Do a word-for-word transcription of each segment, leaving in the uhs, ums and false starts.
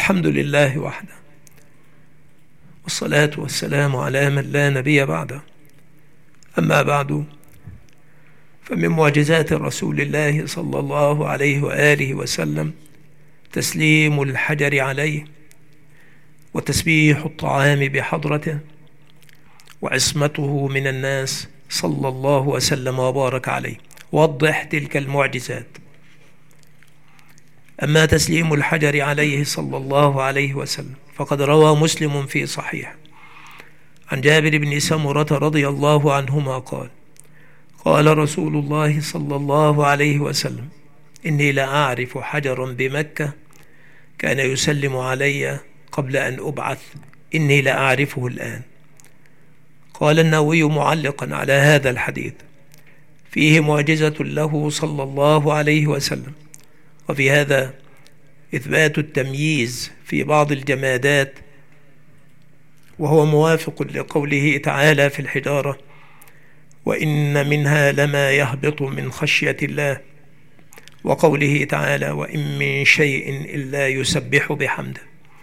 الحمد لله وحده، والصلاة والسلام على من لا نبي بعده. أما بعد، فمن معجزات رسول الله صلى الله عليه وآله وسلم تسليم الحجر عليه، وتسبيح الطعام بحضرته، وعصمته من الناس صلى الله وسلم وبارك عليه. وضح تلك المعجزات. أما تسليم الحجر عليه صلى الله عليه وسلم فقد روى مسلم في صحيح عن جابر بن سمرة رضي الله عنهما قال: قال رسول الله صلى الله عليه وسلم: إني لأعرف حجرا بمكة كان يسلم علي قبل أن أبعث، إني لأعرفه الآن. قال النووي معلقا على هذا الحديث: فيه معجزة له صلى الله عليه وسلم، وفي هذا إثبات التمييز في بعض الجمادات، وهو موافق لقوله تعالى في الحجارة: وإن منها لما يهبط من خشية الله، وقوله تعالى: وإن من شيء إلا يسبح بحمده.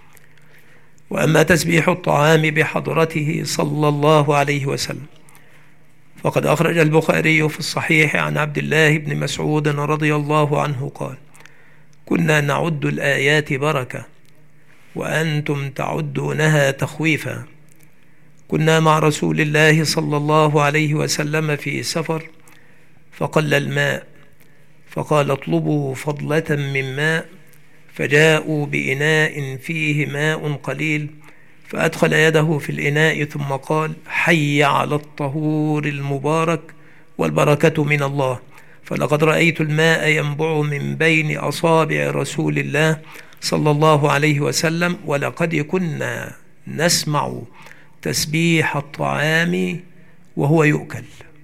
وأما تسبيح الطعام بحضرته صلى الله عليه وسلم فقد أخرج البخاري في الصحيح عن عبد الله بن مسعود رضي الله عنه قال: كنا نعد الآيات بركة وأنتم تعدونها تخويفا. كنا مع رسول الله صلى الله عليه وسلم في سفر فقل الماء، فقال: اطلبوا فضلة من ماء، فجاءوا بإناء فيه ماء قليل، فأدخل يده في الإناء ثم قال: حي على الطهور المبارك والبركة من الله، فلقد رأيت الماء ينبع من بين أصابع رسول الله صلى الله عليه وسلم، ولقد كنا نسمع تسبيح الطعام وهو يؤكل.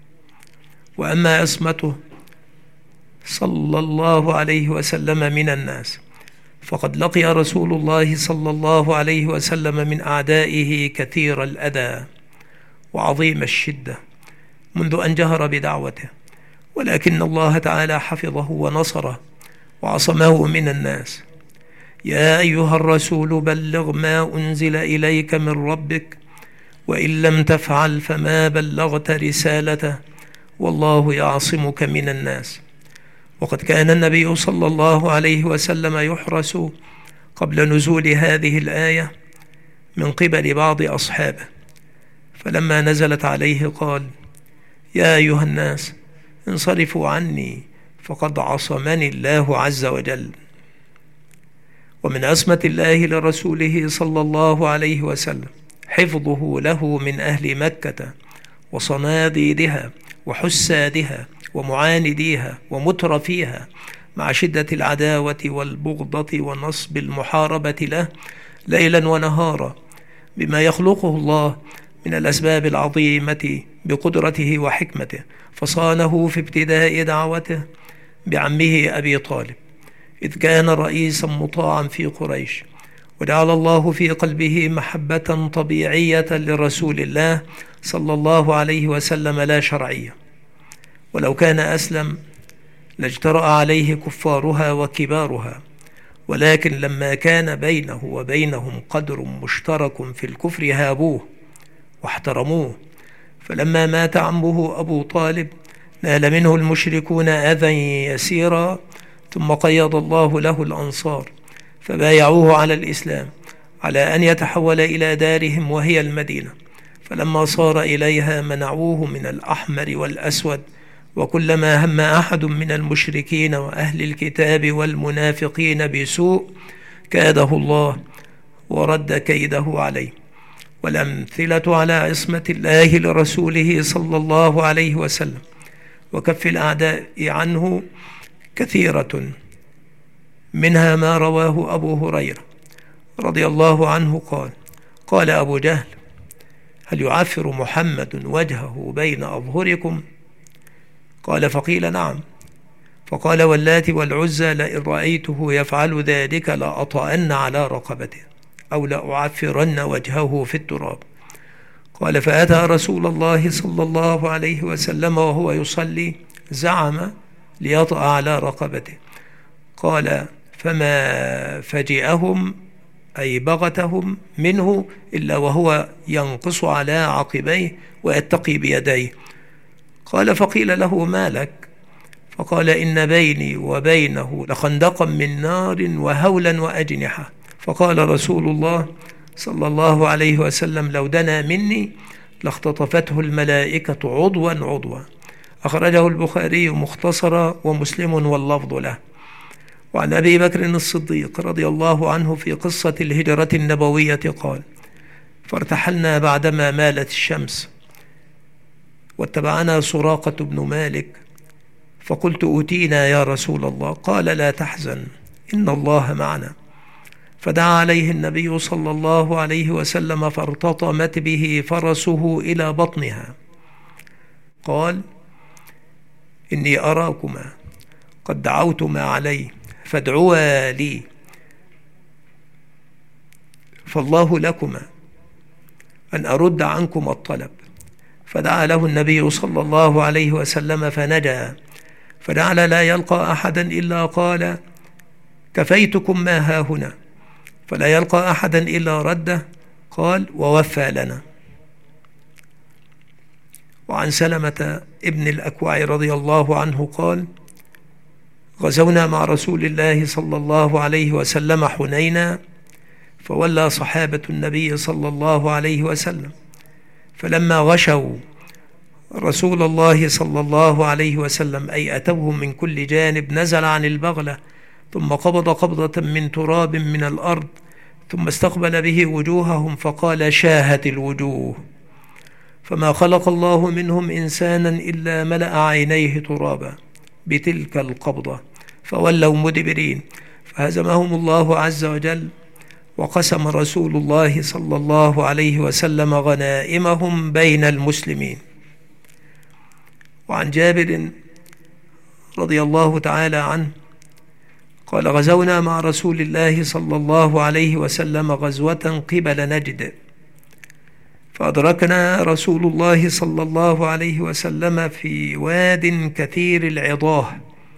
وأما عصمته صلى الله عليه وسلم من الناس فقد لقي رسول الله صلى الله عليه وسلم من أعدائه كثير الأذى وعظيم الشدة منذ أن جهر بدعوته، ولكن الله تعالى حفظه ونصره وعصمه من الناس. يا أيها الرسول بلغ ما أنزل إليك من ربك، وإن لم تفعل فما بلغت رسالته، والله يعصمك من الناس. وقد كان النبي صلى الله عليه وسلم يحرس قبل نزول هذه الآية من قبل بعض أصحابه، فلما نزلت عليه قال: يا أيها الناس انصرفوا عني فقد عصمني الله عز وجل. ومن عصمة الله لرسوله صلى الله عليه وسلم حفظه له من أهل مكة وصناديدها وحسادها ومعانديها ومترفيها، مع شدة العداوة والبغضة ونصب المحاربة له ليلا ونهارا، بما يخلقه الله من الأسباب العظيمة بقدرته وحكمته، فصانه في ابتداء دعوته بعمه أبي طالب، إذ كان رئيسا مطاعا في قريش، وجعل الله في قلبه محبة طبيعية لرسول الله صلى الله عليه وسلم لا شرعية. ولو كان أسلم لاجترأ عليه كفارها وكبارها، ولكن لما كان بينه وبينهم قدر مشترك في الكفر هابوه واحترموه. فلما مات عمه أبو طالب نال منه المشركون أذى يسيرا، ثم قيض الله له الأنصار فبايعوه على الإسلام، على أن يتحول إلى دارهم وهي المدينة. فلما صار إليها منعوه من الأحمر والأسود، وكلما هم أحد من المشركين وأهل الكتاب والمنافقين بسوء كاده الله ورد كيده عليه. والأمثلة على عصمة الله لرسوله صلى الله عليه وسلم وكف الأعداء عنه كثيرة، منها ما رواه أبو هريرة رضي الله عنه قال: قال أبو جهل: هل يعفر محمد وجهه بين أظهركم؟ قال: فقيل: نعم. فقال: واللات والعزى لئن رأيته يفعل ذلك لأطأن على رقبته أو لأعفرن وجهه في التراب. قال: فأتى رسول الله صلى الله عليه وسلم وهو يصلي زعم ليطأ على رقبته. قال: فما فجئهم أي بغتهم منه إلا وهو ينقص على عقبيه ويتقي بيديه. قال فقيل له ما لك؟ فقال إن بيني وبينه لخندقا من نار وهولا وأجنحة. فقال رسول الله صلى الله عليه وسلم لو دنا مني لاختطفته الملائكة عضوا عضوا. أخرجه البخاري مختصرا ومسلم واللفظ له. وعن أبي بكر الصديق رضي الله عنه في قصة الهجرة النبوية قال فارتحلنا بعدما مالت الشمس واتبعنا سراقة بن مالك فقلت أوتينا يا رسول الله. قال لا تحزن إن الله معنا. فدعا عليه النبي صلى الله عليه وسلم فارتطمت به فرسه إلى بطنها. قال إني أراكما قد دعوتما علي فادعوا لي فالله لكما أن أرد عنكم الطلب. فدعا له النبي صلى الله عليه وسلم فنجا، فجعل لا يلقى أحدا إلا قال كفيتكم ما هاهنا، فلا يلقى أحدا إلا رده قال ووفى لنا. وعن سلمة ابن الأكوع رضي الله عنه قال غزونا مع رسول الله صلى الله عليه وسلم حنينا، فولى صحابة النبي صلى الله عليه وسلم، فلما غشوا رسول الله صلى الله عليه وسلم أي أتوه من كل جانب نزل عن البغلة ثم قبض قبضة من تراب من الأرض ثم استقبل به وجوههم فقال شاهت الوجوه، فما خلق الله منهم إنسانا إلا ملأ عينيه ترابا بتلك القبضة فولوا مدبرين، فهزمهم الله عز وجل، وقسم رسول الله صلى الله عليه وسلم غنائمهم بين المسلمين. وعن جابر رضي الله تعالى عنه قال غزونا مع رسول الله صلى الله عليه وسلم غزوة قبل نجد، فأدركنا رسول الله صلى الله عليه وسلم في واد كثير العضاه،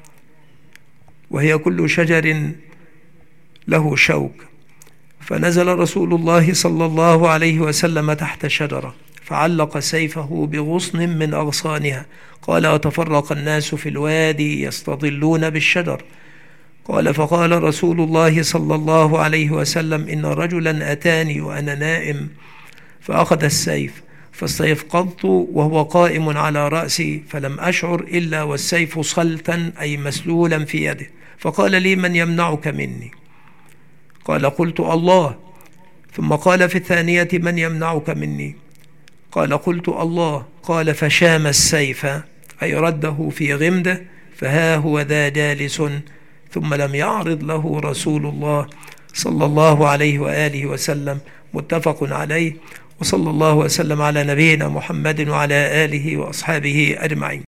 وهي كل شجر له شوك، فنزل رسول الله صلى الله عليه وسلم تحت شجرة فعلق سيفه بغصن من أغصانها. قال وتفرق الناس في الوادي يستظلون بالشجر. قال فقال رسول الله صلى الله عليه وسلم إن رجلا أتاني وأنا نائم فأخذ السيف فاستيقظت وهو قائم على رأسي فلم أشعر إلا والسيف صلتا أي مسلولا في يده، فقال لي من يمنعك مني؟ قال قلت الله. ثم قال في الثانية من يمنعك مني؟ قال قلت الله. قال فشام السيف أي رده في غمده، فها هو ذا جالس، ثم لم يعرض له رسول الله صلى الله عليه وآله وسلم. متفق عليه، وصلى الله وسلم على نبينا محمد وعلى آله وأصحابه أجمعين.